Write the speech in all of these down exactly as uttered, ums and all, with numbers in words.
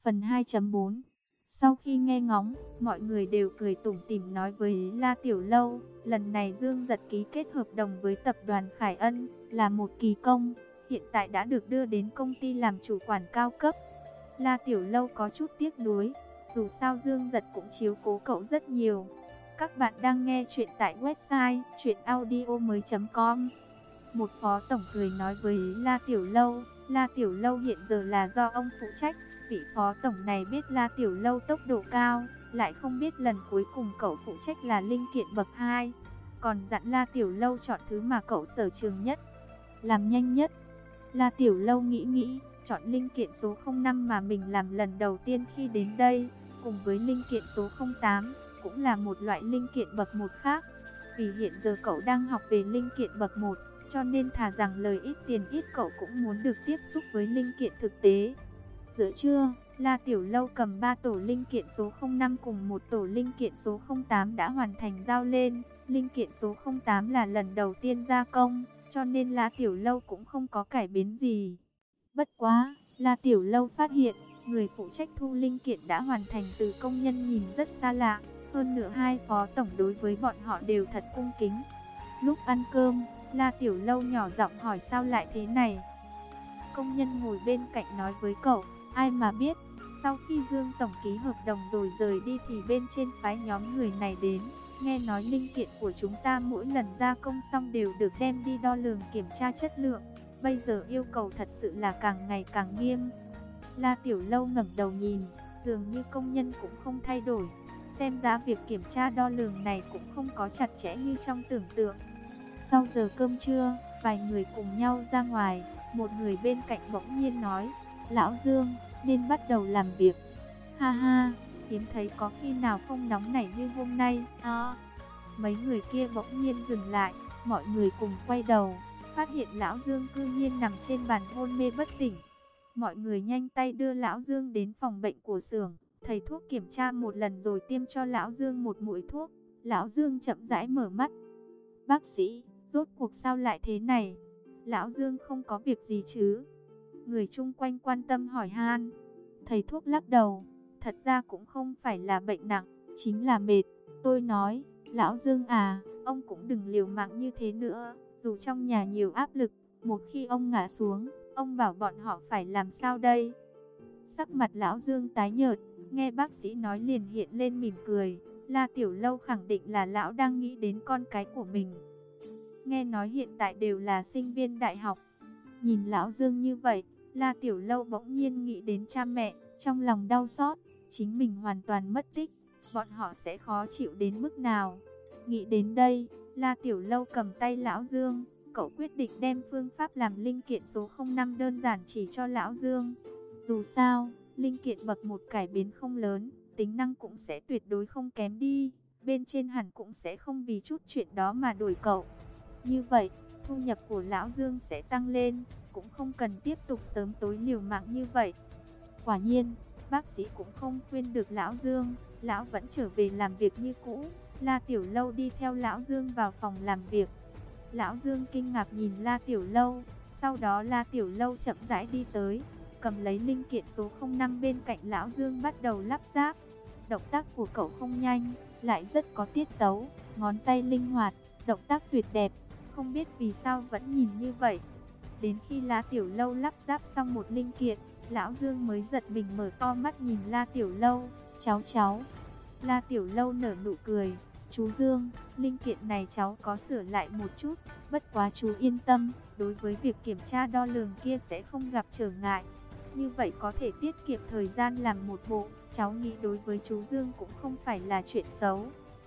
Phần hai chấm bốn. Sau khi nghe ngóng, mọi người đều cười tủm tỉm nói với La Tiểu Lâu, lần này Dương Giật ký kết hợp đồng với tập đoàn Khải Ân, là một kỳ công, hiện tại đã được đưa đến công ty làm chủ quản cao cấp. La Tiểu Lâu có chút tiếc nuối, dù sao Dương Giật cũng chiếu cố cậu rất nhiều. Các bạn đang nghe chuyện tại website truyện audio mới chấm com. Một phó tổng cười nói với La Tiểu Lâu, La Tiểu Lâu hiện giờ là do ông phụ trách. Vị phó tổng này biết La Tiểu Lâu tốc độ cao, lại không biết lần cuối cùng cậu phụ trách là linh kiện bậc hai. Còn dặn La Tiểu Lâu chọn thứ mà cậu sở trường nhất, làm nhanh nhất. La Tiểu Lâu nghĩ nghĩ, chọn linh kiện số không năm mà mình làm lần đầu tiên khi đến đây, cùng với linh kiện số không tám, cũng là một loại linh kiện bậc một khác. Vì hiện giờ cậu đang học về linh kiện bậc một, cho nên thà rằng lời ít tiền ít cậu cũng muốn được tiếp xúc với linh kiện thực tế. Giữa trưa, La Tiểu Lâu cầm ba tổ linh kiện số không năm cùng một tổ linh kiện số không tám đã hoàn thành giao lên. Linh kiện số không tám là lần đầu tiên gia công, cho nên La Tiểu Lâu cũng không có cải biến gì. Bất quá, La Tiểu Lâu phát hiện, người phụ trách thu linh kiện đã hoàn thành từ công nhân nhìn rất xa lạ. Hơn nữa hai phó tổng đối với bọn họ đều thật cung kính. Lúc ăn cơm, La Tiểu Lâu nhỏ giọng hỏi sao lại thế này. Công nhân ngồi bên cạnh nói với cậu, ai mà biết, sau khi Dương Tổng ký hợp đồng rồi rời đi thì bên trên phái nhóm người này đến. Nghe nói linh kiện của chúng ta mỗi lần gia công xong đều được đem đi đo lường kiểm tra chất lượng. Bây giờ yêu cầu thật sự là càng ngày càng nghiêm. La Tiểu Lâu ngẩng đầu nhìn, dường như công nhân cũng không thay đổi. Xem ra việc kiểm tra đo lường này cũng không có chặt chẽ như trong tưởng tượng. Sau giờ cơm trưa, vài người cùng nhau ra ngoài. Một người bên cạnh bỗng nhiên nói, Lão Dương, nên bắt đầu làm việc. Ha ha, hiếm thấy có khi nào không nóng nảy như hôm nay. À, mấy người kia bỗng nhiên dừng lại, mọi người cùng quay đầu, phát hiện Lão Dương cư nhiên nằm trên bàn hôn mê bất tỉnh. Mọi người nhanh tay đưa Lão Dương đến phòng bệnh của xưởng. Thầy thuốc kiểm tra một lần rồi tiêm cho Lão Dương một mũi thuốc. Lão Dương chậm rãi mở mắt. Bác sĩ, rốt cuộc sao lại thế này? Lão Dương không có việc gì chứ? Người chung quanh quan tâm hỏi han. Thầy thuốc lắc đầu. Thật ra cũng không phải là bệnh nặng, chính là mệt. Tôi nói, Lão Dương à, ông cũng đừng liều mạng như thế nữa. Dù trong nhà nhiều áp lực, một khi ông ngã xuống, ông bảo bọn họ phải làm sao đây? Sắc mặt Lão Dương tái nhợt, nghe bác sĩ nói liền hiện lên mỉm cười. La Tiểu Lâu khẳng định là lão đang nghĩ đến con cái của mình. Nghe nói hiện tại đều là sinh viên đại học. Nhìn Lão Dương như vậy, La Tiểu Lâu bỗng nhiên nghĩ đến cha mẹ, trong lòng đau xót. Chính mình hoàn toàn mất tích, bọn họ sẽ khó chịu đến mức nào? Nghĩ đến đây, La Tiểu Lâu cầm tay Lão Dương. Cậu quyết định đem phương pháp làm linh kiện số không năm đơn giản chỉ cho Lão Dương. Dù sao, linh kiện bậc một cải biến không lớn, tính năng cũng sẽ tuyệt đối không kém đi. Bên trên hẳn cũng sẽ không vì chút chuyện đó mà đuổi cậu. Như vậy, thu nhập của Lão Dương sẽ tăng lên, cũng không cần tiếp tục sớm tối liều mạng như vậy. Quả nhiên, bác sĩ cũng không khuyên được Lão Dương, Lão vẫn trở về làm việc như cũ. La Tiểu Lâu đi theo Lão Dương vào phòng làm việc. Lão Dương kinh ngạc nhìn La Tiểu Lâu, sau đó La Tiểu Lâu chậm rãi đi tới, cầm lấy linh kiện số không năm bên cạnh Lão Dương bắt đầu lắp ráp. Động tác của cậu không nhanh, lại rất có tiết tấu, ngón tay linh hoạt, động tác tuyệt đẹp, không biết vì sao vẫn nhìn như vậy. Đến khi La Tiểu Lâu lắp ráp xong một linh kiện, Lão Dương mới giật mình mở to mắt nhìn La Tiểu Lâu. Cháu cháu. La Tiểu Lâu nở nụ cười. Chú Dương, linh kiện này cháu có sửa lại một chút, bất quá chú yên tâm, đối với việc kiểm tra đo lường kia sẽ không gặp trở ngại. Như vậy có thể tiết kiệm thời gian làm một bộ, cháu nghĩ đối với chú Dương cũng không phải là chuyện xấu.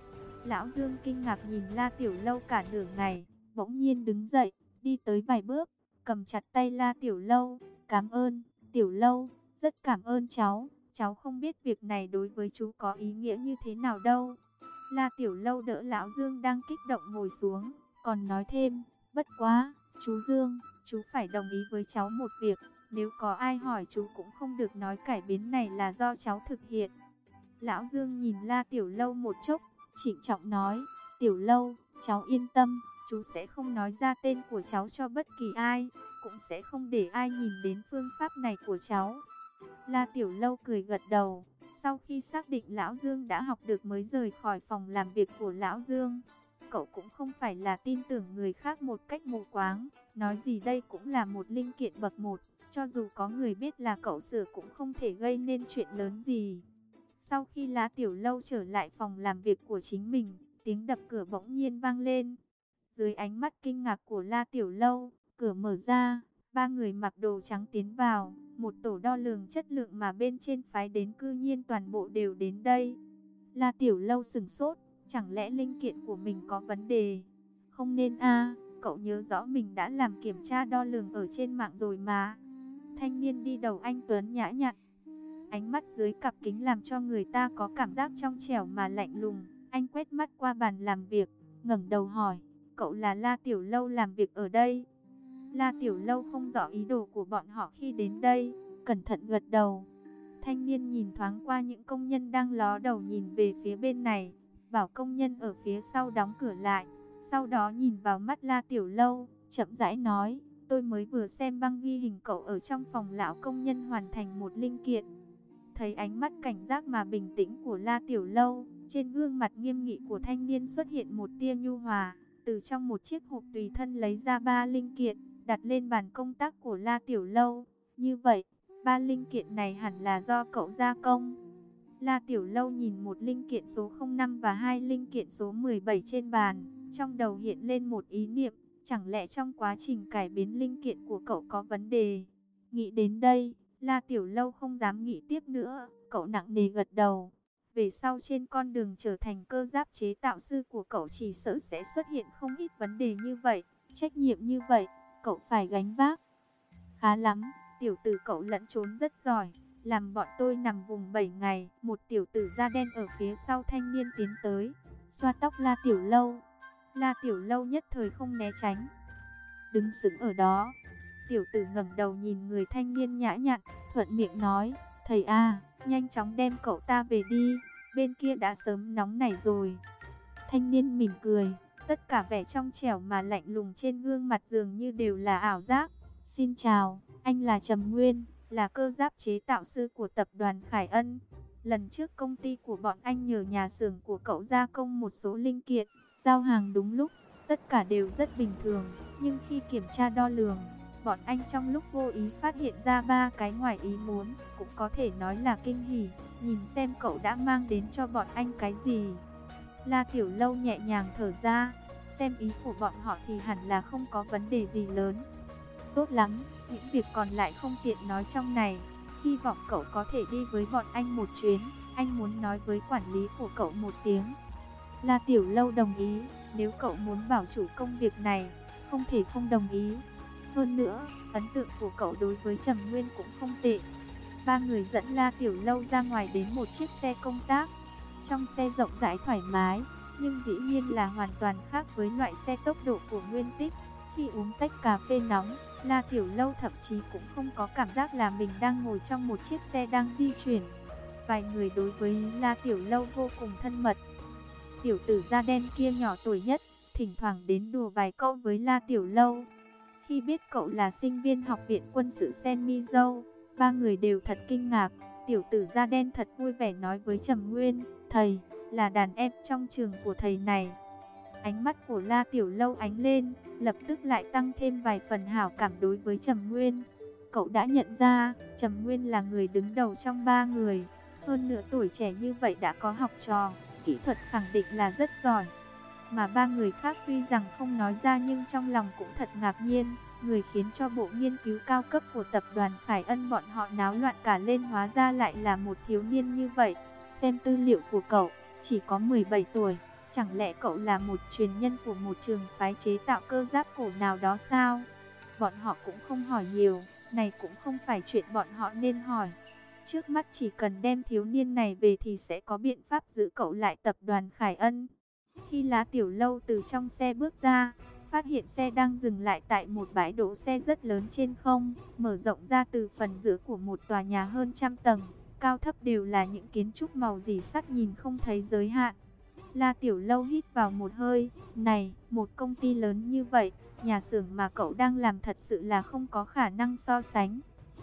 Lão Dương kinh ngạc nhìn La Tiểu Lâu cả nửa ngày, bỗng nhiên đứng dậy, đi tới vài bước, cầm chặt tay La Tiểu Lâu. Cảm ơn, Tiểu Lâu, rất cảm ơn cháu, cháu không biết việc này đối với chú có ý nghĩa như thế nào đâu. La Tiểu Lâu đỡ Lão Dương đang kích động ngồi xuống, còn nói thêm, bất quá, chú Dương, chú phải đồng ý với cháu một việc, nếu có ai hỏi chú cũng không được nói cải biến này là do cháu thực hiện. Lão Dương nhìn La Tiểu Lâu một chốc, trịnh trọng nói, Tiểu Lâu, cháu yên tâm, chú sẽ không nói ra tên của cháu cho bất kỳ ai, cũng sẽ không để ai nhìn đến phương pháp này của cháu. La Tiểu Lâu cười gật đầu. Sau khi xác định Lão Dương đã học được mới rời khỏi phòng làm việc của Lão Dương. Cậu cũng không phải là tin tưởng người khác một cách mù quáng. Nói gì đây cũng là một linh kiện bậc một. Cho dù có người biết là cậu sửa cũng không thể gây nên chuyện lớn gì. Sau khi La Tiểu Lâu trở lại phòng làm việc của chính mình, tiếng đập cửa bỗng nhiên vang lên. Dưới ánh mắt kinh ngạc của La Tiểu Lâu, cửa mở ra, ba người mặc đồ trắng tiến vào. Một tổ đo lường chất lượng mà bên trên phái đến cư nhiên toàn bộ đều đến đây. La Tiểu Lâu sửng sốt, chẳng lẽ linh kiện của mình có vấn đề? Không nên a, cậu nhớ rõ mình đã làm kiểm tra đo lường ở trên mạng rồi mà. Thanh niên đi đầu anh Tuấn nhã nhặn. Ánh mắt dưới cặp kính làm cho người ta có cảm giác trong trẻo mà lạnh lùng. Anh quét mắt qua bàn làm việc, ngẩng đầu hỏi, cậu là La Tiểu Lâu làm việc ở đây? La Tiểu Lâu không rõ ý đồ của bọn họ khi đến đây, cẩn thận gật đầu. Thanh niên nhìn thoáng qua những công nhân đang ló đầu nhìn về phía bên này, bảo công nhân ở phía sau đóng cửa lại. Sau đó nhìn vào mắt La Tiểu Lâu, chậm rãi nói, tôi mới vừa xem băng ghi hình cậu ở trong phòng lão công nhân hoàn thành một linh kiện. Thấy ánh mắt cảnh giác mà bình tĩnh của La Tiểu Lâu, trên gương mặt nghiêm nghị của thanh niên xuất hiện một tia nhu hòa. Từ trong một chiếc hộp tùy thân lấy ra ba linh kiện, đặt lên bàn công tác của La Tiểu Lâu. Như vậy, ba linh kiện này hẳn là do cậu gia công. La Tiểu Lâu nhìn một linh kiện số không năm và hai linh kiện số mười bảy trên bàn, trong đầu hiện lên một ý niệm, chẳng lẽ trong quá trình cải biến linh kiện của cậu có vấn đề? Nghĩ đến đây, La Tiểu Lâu không dám nghĩ tiếp nữa, cậu nặng nề gật đầu. Về sau trên con đường trở thành cơ giáp chế tạo sư của cậu chỉ sợ sẽ xuất hiện không ít vấn đề như vậy, trách nhiệm như vậy, cậu phải gánh vác. Khá lắm, tiểu tử cậu lẫn trốn rất giỏi, làm bọn tôi nằm vùng bảy ngày. Một tiểu tử da đen ở phía sau thanh niên tiến tới, xoa tóc La Tiểu Lâu. La Tiểu Lâu nhất thời không né tránh, đứng sững ở đó. Tiểu tử ngẩng đầu nhìn người thanh niên nhã nhặn, thuận miệng nói, thầy a, nhanh chóng đem cậu ta về đi, bên kia đã sớm nóng nảy rồi. Thanh niên mỉm cười, tất cả vẻ trong trẻo mà lạnh lùng trên gương mặt dường như đều là ảo giác. Xin chào, anh là Trầm Nguyên, là cơ giáp chế tạo sư của tập đoàn Khải Ân. Lần trước công ty của bọn anh nhờ nhà xưởng của cậu gia công một số linh kiện, giao hàng đúng lúc, tất cả đều rất bình thường. Nhưng khi kiểm tra đo lường, bọn anh trong lúc vô ý phát hiện ra ba cái ngoài ý muốn, cũng có thể nói là kinh hỉ. Nhìn xem cậu đã mang đến cho bọn anh cái gì. La Tiểu Lâu nhẹ nhàng thở ra, xem ý của bọn họ thì hẳn là không có vấn đề gì lớn. Tốt lắm, những việc còn lại không tiện nói trong này. Hy vọng cậu có thể đi với bọn anh một chuyến, anh muốn nói với quản lý của cậu một tiếng. La Tiểu Lâu đồng ý, nếu cậu muốn bảo chủ công việc này, không thể không đồng ý. Hơn nữa, ấn tượng của cậu đối với Trầm Nguyên cũng không tệ. Ba người dẫn La Tiểu Lâu ra ngoài đến một chiếc xe công tác. Trong xe rộng rãi thoải mái, nhưng dĩ nhiên là hoàn toàn khác với loại xe tốc độ của Nguyên Tích. Khi uống tách cà phê nóng, La Tiểu Lâu thậm chí cũng không có cảm giác là mình đang ngồi trong một chiếc xe đang di chuyển. Vài người đối với La Tiểu Lâu vô cùng thân mật. Tiểu tử da đen kia nhỏ tuổi nhất, thỉnh thoảng đến đùa vài câu với La Tiểu Lâu. Khi biết cậu là sinh viên học viện quân sự Sen Mi Dâu, ba người đều thật kinh ngạc. Tiểu tử da đen thật vui vẻ nói với Trầm Nguyên, thầy, là đàn em trong trường của thầy này. Ánh mắt của La Tiểu Lâu ánh lên, lập tức lại tăng thêm vài phần hảo cảm đối với Trầm Nguyên. Cậu đã nhận ra, Trầm Nguyên là người đứng đầu trong ba người. Hơn nữa tuổi trẻ như vậy đã có học trò, kỹ thuật khẳng định là rất giỏi. Mà ba người khác tuy rằng không nói ra nhưng trong lòng cũng thật ngạc nhiên. Người khiến cho bộ nghiên cứu cao cấp của tập đoàn Khải Ân bọn họ náo loạn cả lên hóa ra lại là một thiếu niên như vậy. Xem tư liệu của cậu, chỉ có mười bảy tuổi. Chẳng lẽ cậu là một truyền nhân của một trường phái chế tạo cơ giáp cổ nào đó sao? Bọn họ cũng không hỏi nhiều, này cũng không phải chuyện bọn họ nên hỏi. Trước mắt chỉ cần đem thiếu niên này về thì sẽ có biện pháp giữ cậu lại tập đoàn Khải Ân. Khi La Tiểu Lâu từ trong xe bước ra, phát hiện xe đang dừng lại tại một bãi đỗ xe rất lớn trên không, mở rộng ra từ phần giữa của một tòa nhà hơn trăm tầng, cao thấp đều là những kiến trúc màu rỉ sắt nhìn không thấy giới hạn. La Tiểu Lâu hít vào một hơi, này, một công ty lớn như vậy, nhà xưởng mà cậu đang làm thật sự là không có khả năng so sánh.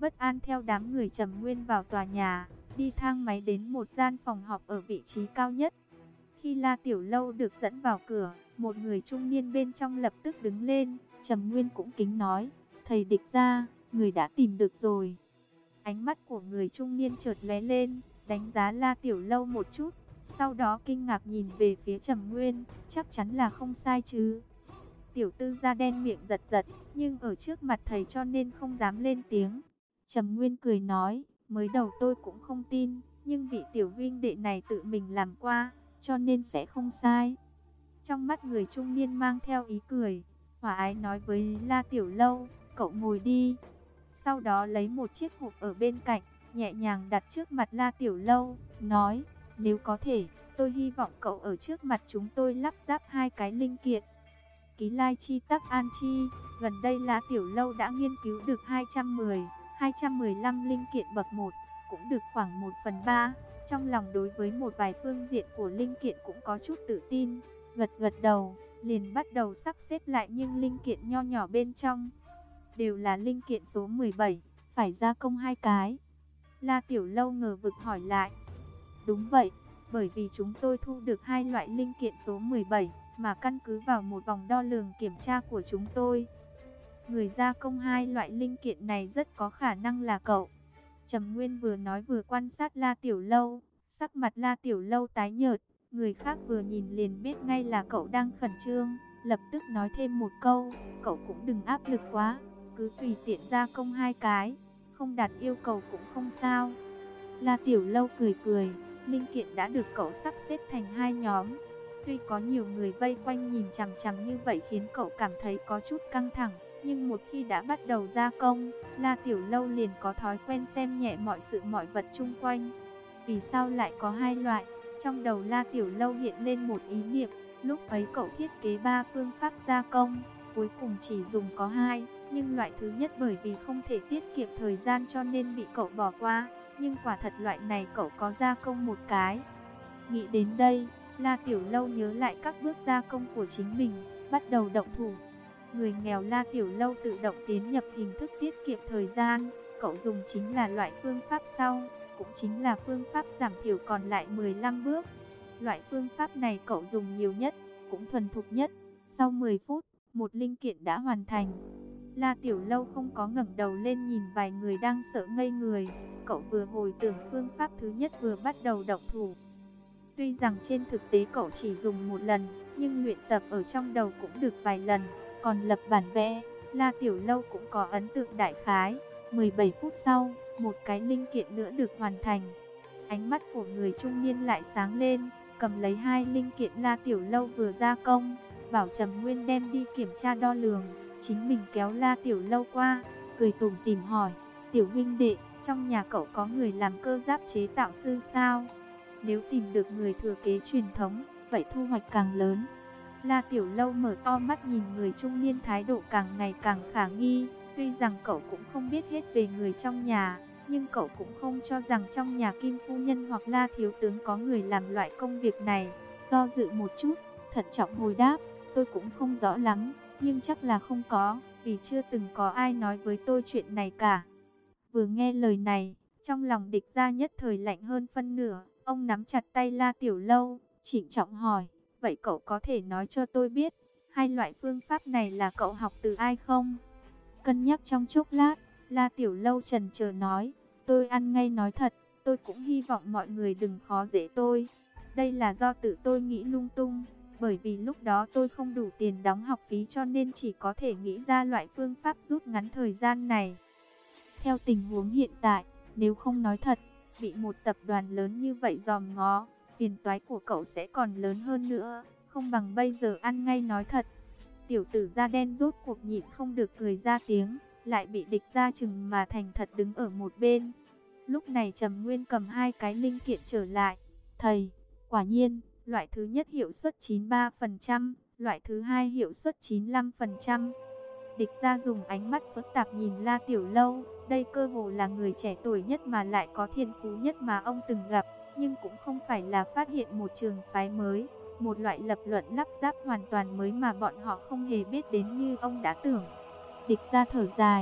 bất an theo đám người Trầm Nguyên vào tòa nhà, đi thang máy đến một gian phòng họp ở vị trí cao nhất. Khi La Tiểu Lâu được dẫn vào cửa, một người trung niên bên trong lập tức đứng lên, Trầm Nguyên cũng kính nói, thầy Địch gia, người đã tìm được rồi. Ánh mắt của người trung niên chợt lóe lên, đánh giá La Tiểu Lâu một chút, sau đó kinh ngạc nhìn về phía Trầm Nguyên, chắc chắn là không sai chứ. Tiểu tư da đen miệng giật giật, nhưng ở trước mặt thầy cho nên không dám lên tiếng. Trầm Nguyên cười nói, mới đầu tôi cũng không tin, nhưng vị tiểu huynh đệ này tự mình làm qua, cho nên sẽ không sai. Trong mắt người trung niên mang theo ý cười, hòa ái nói với La Tiểu Lâu, cậu ngồi đi. Sau đó lấy một chiếc hộp ở bên cạnh, nhẹ nhàng đặt trước mặt La Tiểu Lâu, nói, nếu có thể, tôi hy vọng cậu ở trước mặt chúng tôi lắp ráp hai cái linh kiện. Ký Lai Chi Tắc An Chi, gần đây La Tiểu Lâu đã nghiên cứu được hai trăm mười, hai trăm mười lăm linh kiện bậc một, cũng được khoảng một phần ba. Trong lòng đối với một vài phương diện của linh kiện cũng có chút tự tin, gật gật đầu, liền bắt đầu sắp xếp lại nhưng linh kiện nho nhỏ bên trong đều là linh kiện số mười bảy, phải gia công hai cái. La Tiểu Lâu ngờ vực hỏi lại. Đúng vậy, bởi vì chúng tôi thu được hai loại linh kiện số mười bảy, mà căn cứ vào một vòng đo lường kiểm tra của chúng tôi, người gia công hai loại linh kiện này rất có khả năng là cậu. Trầm Nguyên vừa nói vừa quan sát La Tiểu Lâu, sắc mặt La Tiểu Lâu tái nhợt, người khác vừa nhìn liền biết ngay là cậu đang khẩn trương, lập tức nói thêm một câu, cậu cũng đừng áp lực quá, cứ tùy tiện gia công hai cái, không đạt yêu cầu cũng không sao. La Tiểu Lâu cười cười, linh kiện đã được cậu sắp xếp thành hai nhóm. Tuy có nhiều người vây quanh nhìn chằm chằm như vậy khiến cậu cảm thấy có chút căng thẳng, nhưng một khi đã bắt đầu gia công, La Tiểu Lâu liền có thói quen xem nhẹ mọi sự mọi vật chung quanh. Vì sao lại có hai loại? Trong đầu La Tiểu Lâu hiện lên một ý niệm, lúc ấy cậu thiết kế ba phương pháp gia công, cuối cùng chỉ dùng có hai, nhưng loại thứ nhất bởi vì không thể tiết kiệm thời gian cho nên bị cậu bỏ qua, nhưng quả thật loại này cậu có gia công một cái. Nghĩ đến đây, La Tiểu Lâu nhớ lại các bước gia công của chính mình, bắt đầu động thủ. Người nghèo La Tiểu Lâu tự động tiến nhập hình thức tiết kiệm thời gian, cậu dùng chính là loại phương pháp sau, cũng chính là phương pháp giảm thiểu còn lại mười lăm bước. Loại phương pháp này cậu dùng nhiều nhất, cũng thuần thục nhất. Sau mười phút, một linh kiện đã hoàn thành. La Tiểu Lâu không có ngẩng đầu lên nhìn vài người đang sợ ngây người. Cậu vừa hồi tưởng phương pháp thứ nhất vừa bắt đầu động thủ. Tuy rằng trên thực tế cậu chỉ dùng một lần, nhưng luyện tập ở trong đầu cũng được vài lần. Còn lập bản vẽ, La Tiểu Lâu cũng có ấn tượng đại khái. mười bảy phút sau, một cái linh kiện nữa được hoàn thành. Ánh mắt của người trung niên lại sáng lên, cầm lấy hai linh kiện La Tiểu Lâu vừa gia công, bảo Trầm Nguyên đem đi kiểm tra đo lường. Chính mình kéo La Tiểu Lâu qua, cười tủm tỉm hỏi, Tiểu huynh đệ, trong nhà cậu có người làm cơ giáp chế tạo sư sao? Nếu tìm được người thừa kế truyền thống, vậy thu hoạch càng lớn. La Tiểu Lâu mở to mắt nhìn người trung niên thái độ càng ngày càng khả nghi. Tuy rằng cậu cũng không biết hết về người trong nhà, nhưng cậu cũng không cho rằng trong nhà Kim Phu Nhân hoặc La Thiếu Tướng có người làm loại công việc này. Do dự một chút, thận trọng hồi đáp, tôi cũng không rõ lắm, nhưng chắc là không có, vì chưa từng có ai nói với tôi chuyện này cả. Vừa nghe lời này, trong lòng Địch gia nhất thời lạnh hơn phân nửa. Ông nắm chặt tay La Tiểu Lâu, trịnh trọng hỏi, vậy cậu có thể nói cho tôi biết, hai loại phương pháp này là cậu học từ ai không? Cân nhắc trong chốc lát, La Tiểu Lâu chần chờ nói, tôi ăn ngay nói thật, tôi cũng hy vọng mọi người đừng khó dễ tôi. Đây là do tự tôi nghĩ lung tung, bởi vì lúc đó tôi không đủ tiền đóng học phí cho nên chỉ có thể nghĩ ra loại phương pháp rút ngắn thời gian này. Theo tình huống hiện tại, nếu không nói thật, bị một tập đoàn lớn như vậy dòm ngó, phiền toái của cậu sẽ còn lớn hơn nữa, không bằng bây giờ ăn ngay nói thật. Tiểu tử da đen rốt cuộc nhịn không được cười ra tiếng, lại bị Địch gia chừng mà thành thật đứng ở một bên. Lúc này Trầm Nguyên cầm hai cái linh kiện trở lại. Thầy, quả nhiên, loại thứ nhất hiệu suất chín mươi ba phần trăm, loại thứ hai hiệu suất chín mươi lăm phần trăm. Địch gia dùng ánh mắt phức tạp nhìn La Tiểu Lâu, đây cơ hồ là người trẻ tuổi nhất mà lại có thiên phú nhất mà ông từng gặp, nhưng cũng không phải là phát hiện một trường phái mới, một loại lập luận lắp ráp hoàn toàn mới mà bọn họ không hề biết đến như ông đã tưởng. Địch gia thở dài,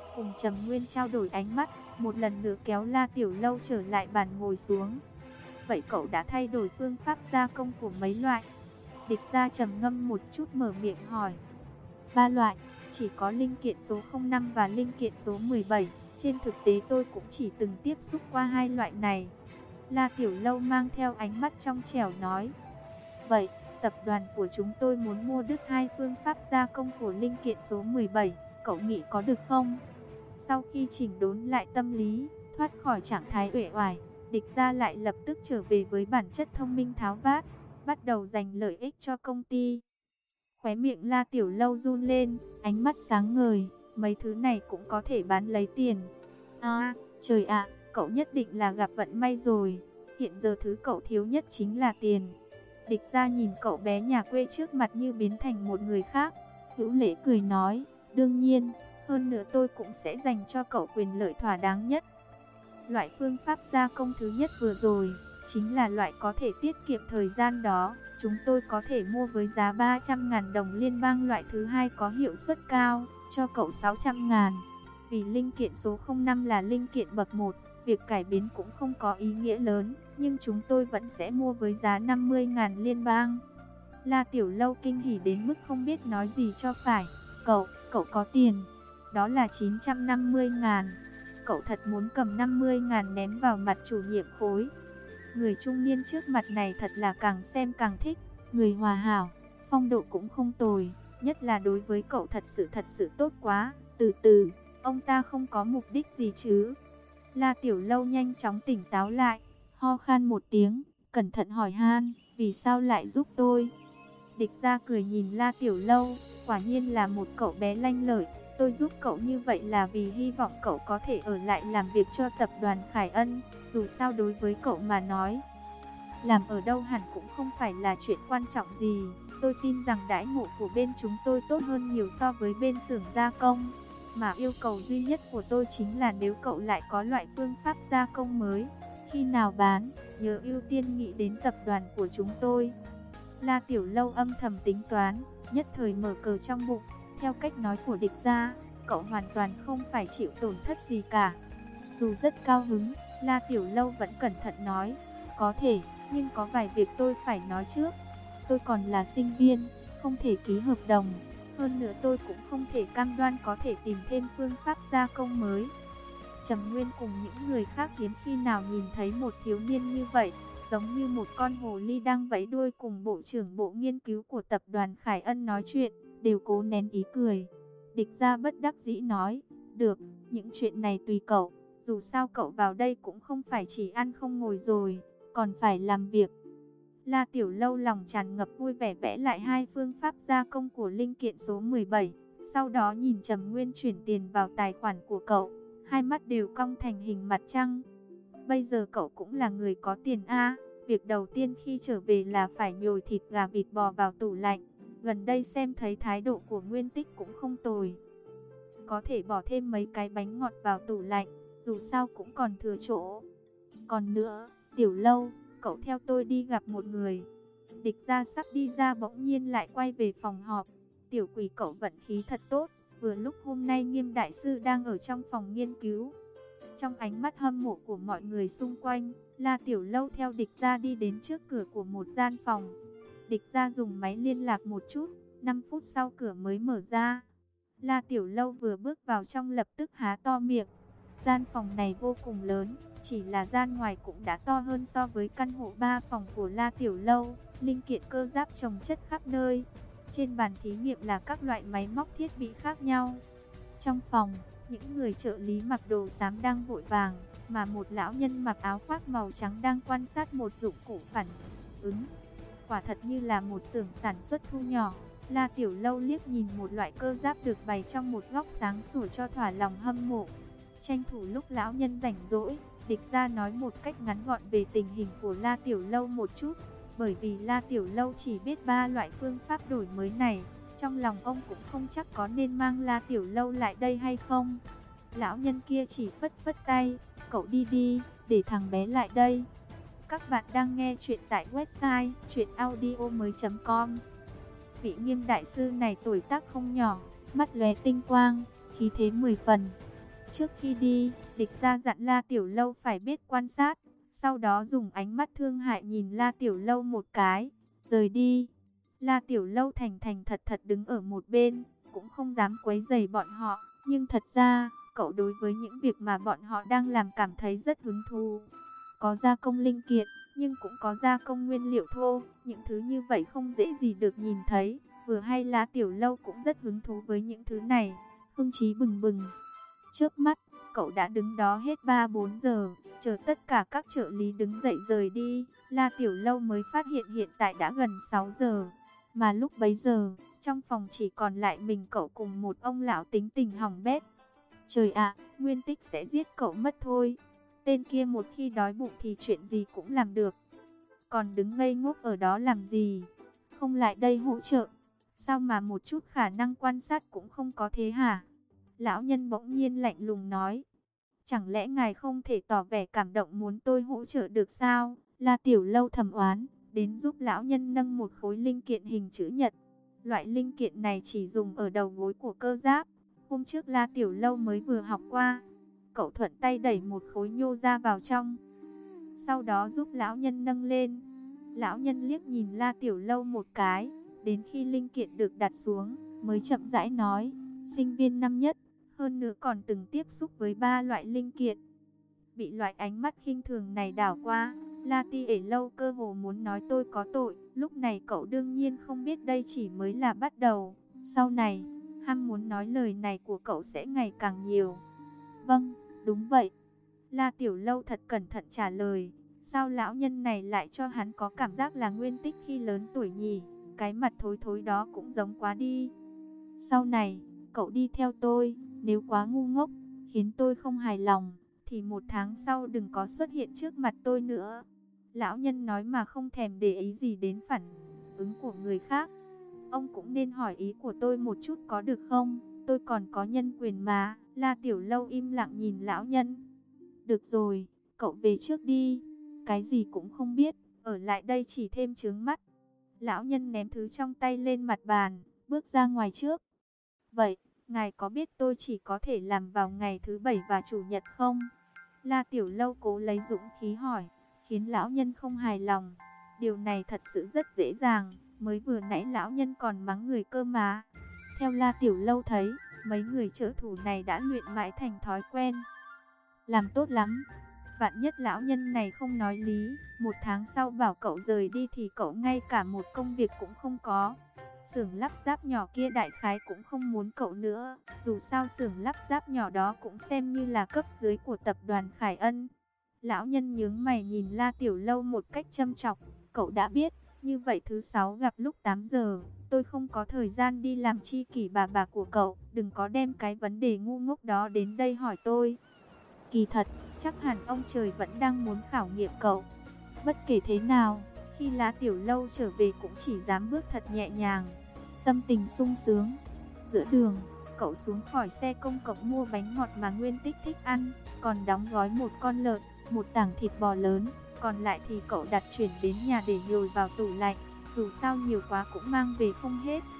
cùng Trầm Nguyên trao đổi ánh mắt, một lần nữa kéo La Tiểu Lâu trở lại bàn ngồi xuống. Vậy cậu đã thay đổi phương pháp gia công của mấy loại? Địch Gia trầm ngâm một chút mở miệng hỏi. Ba loại, chỉ có linh kiện số không năm và linh kiện số mười bảy. Trên thực tế tôi cũng chỉ từng tiếp xúc qua hai loại này. La Tiểu Lâu mang theo ánh mắt trong trẻo nói. Vậy, tập đoàn của chúng tôi muốn mua đứt hai phương pháp gia công của linh kiện số mười bảy, cậu nghĩ có được không? Sau khi chỉnh đốn lại tâm lý, thoát khỏi trạng thái uể oải, Địch Gia lại lập tức trở về với bản chất thông minh tháo vát, bắt đầu giành lợi ích cho công ty. Khóe miệng La Tiểu Lâu run lên, ánh mắt sáng ngời, mấy thứ này cũng có thể bán lấy tiền. À, trời ạ, cậu nhất định là gặp vận may rồi, hiện giờ thứ cậu thiếu nhất chính là tiền. Địch Gia nhìn cậu bé nhà quê trước mặt như biến thành một người khác, hữu lễ cười nói, đương nhiên, hơn nữa tôi cũng sẽ dành cho cậu quyền lợi thỏa đáng nhất. Loại phương pháp gia công thứ nhất vừa rồi, chính là loại có thể tiết kiệm thời gian đó. Chúng tôi có thể mua với giá ba trăm ngàn đồng liên bang. Loại thứ hai có hiệu suất cao, cho cậu sáu trăm ngàn. Vì linh kiện số không năm là linh kiện bậc một, việc cải biến cũng không có ý nghĩa lớn, nhưng chúng tôi vẫn sẽ mua với giá năm mươi ngàn liên bang. La Tiểu Lâu kinh hỉ đến mức không biết nói gì cho phải. Cậu, cậu có tiền. Đó là chín trăm năm mươi ngàn. Cậu thật muốn cầm năm mươi ngàn ném vào mặt chủ nhiệm khối. Người trung niên trước mặt này thật là càng xem càng thích. Người hòa hảo, phong độ cũng không tồi, nhất là đối với cậu thật sự thật sự tốt quá. Từ từ, ông ta không có mục đích gì chứ? La Tiểu Lâu nhanh chóng tỉnh táo lại, ho khan một tiếng, cẩn thận hỏi han, vì sao lại giúp tôi? Địch Gia cười nhìn La Tiểu Lâu, quả nhiên là một cậu bé lanh lợi. Tôi giúp cậu như vậy là vì hy vọng cậu có thể ở lại làm việc cho tập đoàn Khải Ân. Dù sao đối với cậu mà nói, làm ở đâu hẳn cũng không phải là chuyện quan trọng gì. Tôi tin rằng đãi ngộ của bên chúng tôi tốt hơn nhiều so với bên xưởng gia công. Mà yêu cầu duy nhất của tôi chính là nếu cậu lại có loại phương pháp gia công mới, khi nào bán, nhớ ưu tiên nghĩ đến tập đoàn của chúng tôi. La Tiểu Lâu âm thầm tính toán, nhất thời mở cờ trong bụng. Theo cách nói của Địch Gia, cậu hoàn toàn không phải chịu tổn thất gì cả. Dù rất cao hứng, La Tiểu Lâu vẫn cẩn thận nói, có thể, nhưng có vài việc tôi phải nói trước. Tôi còn là sinh viên, không thể ký hợp đồng. Hơn nữa tôi cũng không thể cam đoan có thể tìm thêm phương pháp gia công mới. Trầm Nguyên cùng những người khác hiếm khi nào nhìn thấy một thiếu niên như vậy, giống như một con hồ ly đang vẫy đuôi cùng bộ trưởng bộ nghiên cứu của tập đoàn Khải Ân nói chuyện, đều cố nén ý cười. Địch Gia bất đắc dĩ nói, được, những chuyện này tùy cậu, dù sao cậu vào đây cũng không phải chỉ ăn không ngồi rồi, còn phải làm việc. La Tiểu Lâu lòng tràn ngập vui vẻ vẽ lại hai phương pháp gia công của linh kiện số mười bảy, sau đó nhìn Trầm Nguyên chuyển tiền vào tài khoản của cậu, hai mắt đều cong thành hình mặt trăng. Bây giờ cậu cũng là người có tiền a, việc đầu tiên khi trở về là phải nhồi thịt gà vịt bò vào tủ lạnh. Gần đây xem thấy thái độ của Nguyên Tích cũng không tồi, có thể bỏ thêm mấy cái bánh ngọt vào tủ lạnh, dù sao cũng còn thừa chỗ. Còn nữa, Tiểu Lâu, cậu theo tôi đi gặp một người. Địch Gia sắp đi ra bỗng nhiên lại quay về phòng họp. Tiểu Quỷ cậu vận khí thật tốt, vừa lúc hôm nay Nghiêm đại sư đang ở trong phòng nghiên cứu. Trong ánh mắt hâm mộ của mọi người xung quanh, La Tiểu Lâu theo Địch Gia đi đến trước cửa của một gian phòng. Địch Gia dùng máy liên lạc một chút, năm phút sau cửa mới mở ra. La Tiểu Lâu vừa bước vào trong lập tức há to miệng. Gian phòng này vô cùng lớn, chỉ là gian ngoài cũng đã to hơn so với căn hộ ba phòng của La Tiểu Lâu. Linh kiện cơ giáp chồng chất khắp nơi. Trên bàn thí nghiệm là các loại máy móc thiết bị khác nhau. Trong phòng, những người trợ lý mặc đồ xám đang vội vàng, mà một lão nhân mặc áo khoác màu trắng đang quan sát một dụng cụ phản ứng. Quả thật như là một xưởng sản xuất thu nhỏ. La Tiểu Lâu liếc nhìn một loại cơ giáp được bày trong một góc sáng sủa cho thỏa lòng hâm mộ. Tranh thủ lúc lão nhân rảnh rỗi, Địch Gia nói một cách ngắn gọn về tình hình của La Tiểu Lâu một chút. Bởi vì La Tiểu Lâu chỉ biết ba loại phương pháp đổi mới này, trong lòng ông cũng không chắc có nên mang La Tiểu Lâu lại đây hay không. Lão nhân kia chỉ phất phất tay, cậu đi đi, để thằng bé lại đây. Các bạn đang nghe chuyện tại website truyện audio mới chấm com. Vị Nghiêm đại sư này tuổi tác không nhỏ, mắt lóe tinh quang, khí thế mười phần. Trước khi đi, địch gia dặn La Tiểu Lâu phải biết quan sát, sau đó dùng ánh mắt thương hại nhìn La Tiểu Lâu một cái, rời đi. La Tiểu Lâu thành thành thật thật đứng ở một bên, cũng không dám quấy rầy bọn họ, nhưng thật ra, cậu đối với những việc mà bọn họ đang làm cảm thấy rất hứng thú. Có gia công linh kiện, nhưng cũng có gia công nguyên liệu thô, những thứ như vậy không dễ gì được nhìn thấy, vừa hay La Tiểu Lâu cũng rất hứng thú với những thứ này, hưng chí bừng bừng. Trước mắt, cậu đã đứng đó hết ba bốn giờ, chờ tất cả các trợ lý đứng dậy rời đi, La Tiểu Lâu mới phát hiện hiện tại đã gần sáu giờ. Mà lúc bấy giờ, trong phòng chỉ còn lại mình cậu cùng một ông lão tính tình hỏng bét. Trời ạ, Nguyên Tích sẽ giết cậu mất thôi. Tên kia một khi đói bụng thì chuyện gì cũng làm được. Còn đứng ngây ngốc ở đó làm gì? Không lại đây hỗ trợ? Sao mà một chút khả năng quan sát cũng không có thế hả? Lão nhân bỗng nhiên lạnh lùng nói. Chẳng lẽ ngài không thể tỏ vẻ cảm động muốn tôi hỗ trợ được sao? La Tiểu Lâu thầm oán, đến giúp lão nhân nâng một khối linh kiện hình chữ nhật. Loại linh kiện này chỉ dùng ở đầu gối của cơ giáp. Hôm trước La Tiểu Lâu mới vừa học qua. Cậu thuận tay đẩy một khối nhô ra vào trong, sau đó giúp lão nhân nâng lên. Lão nhân liếc nhìn La Tiểu Lâu một cái, đến khi linh kiện được đặt xuống, mới chậm rãi nói, sinh viên năm nhất, hơn nữa còn từng tiếp xúc với ba loại linh kiện. Bị loại ánh mắt khinh thường này đảo qua, La Tiểu Lâu cơ hồ muốn nói tôi có tội. Lúc này cậu đương nhiên không biết đây chỉ mới là bắt đầu. Sau này, ham muốn nói lời này của cậu sẽ ngày càng nhiều. Vâng, đúng vậy. La Tiểu Lâu thật cẩn thận trả lời. Sao lão nhân này lại cho hắn có cảm giác là Nguyên Tích khi lớn tuổi nhỉ? Cái mặt thối thối đó cũng giống quá đi. Sau này, cậu đi theo tôi, nếu quá ngu ngốc, khiến tôi không hài lòng, thì một tháng sau đừng có xuất hiện trước mặt tôi nữa. Lão nhân nói mà không thèm để ý gì đến phản ứng của người khác. Ông cũng nên hỏi ý của tôi một chút có được không? Tôi còn có nhân quyền mà. La Tiểu Lâu im lặng nhìn lão nhân. Được rồi, cậu về trước đi. Cái gì cũng không biết, ở lại đây chỉ thêm chướng mắt. Lão nhân ném thứ trong tay lên mặt bàn, bước ra ngoài trước. Vậy, ngài có biết tôi chỉ có thể làm vào ngày thứ bảy và chủ nhật không? La Tiểu Lâu cố lấy dũng khí hỏi, khiến lão nhân không hài lòng. Điều này thật sự rất dễ dàng, mới vừa nãy lão nhân còn mắng người cơ mà. Theo La Tiểu Lâu thấy, mấy người trợ thủ này đã luyện mãi thành thói quen. Làm tốt lắm. Vạn nhất lão nhân này không nói lý, một tháng sau bảo cậu rời đi thì cậu ngay cả một công việc cũng không có. Xưởng lắp ráp nhỏ kia đại khái cũng không muốn cậu nữa. Dù sao xưởng lắp ráp nhỏ đó cũng xem như là cấp dưới của tập đoàn Khải Ân. Lão nhân nhướng mày nhìn La Tiểu Lâu một cách châm chọc. Cậu đã biết, như vậy thứ sáu gặp lúc tám giờ, tôi không có thời gian đi làm chi kỷ bà bà của cậu. Đừng có đem cái vấn đề ngu ngốc đó đến đây hỏi tôi. Kỳ thật, chắc hẳn ông trời vẫn đang muốn khảo nghiệm cậu. Bất kể thế nào, khi La Tiểu Lâu trở về cũng chỉ dám bước thật nhẹ nhàng, tâm tình sung sướng. Giữa đường, cậu xuống khỏi xe công cộng mua bánh ngọt mà Nguyên Tích thích ăn, còn đóng gói một con lợn, một tảng thịt bò lớn, còn lại thì cậu đặt chuyển đến nhà để nhồi vào tủ lạnh. Dù sao nhiều quá cũng mang về không hết.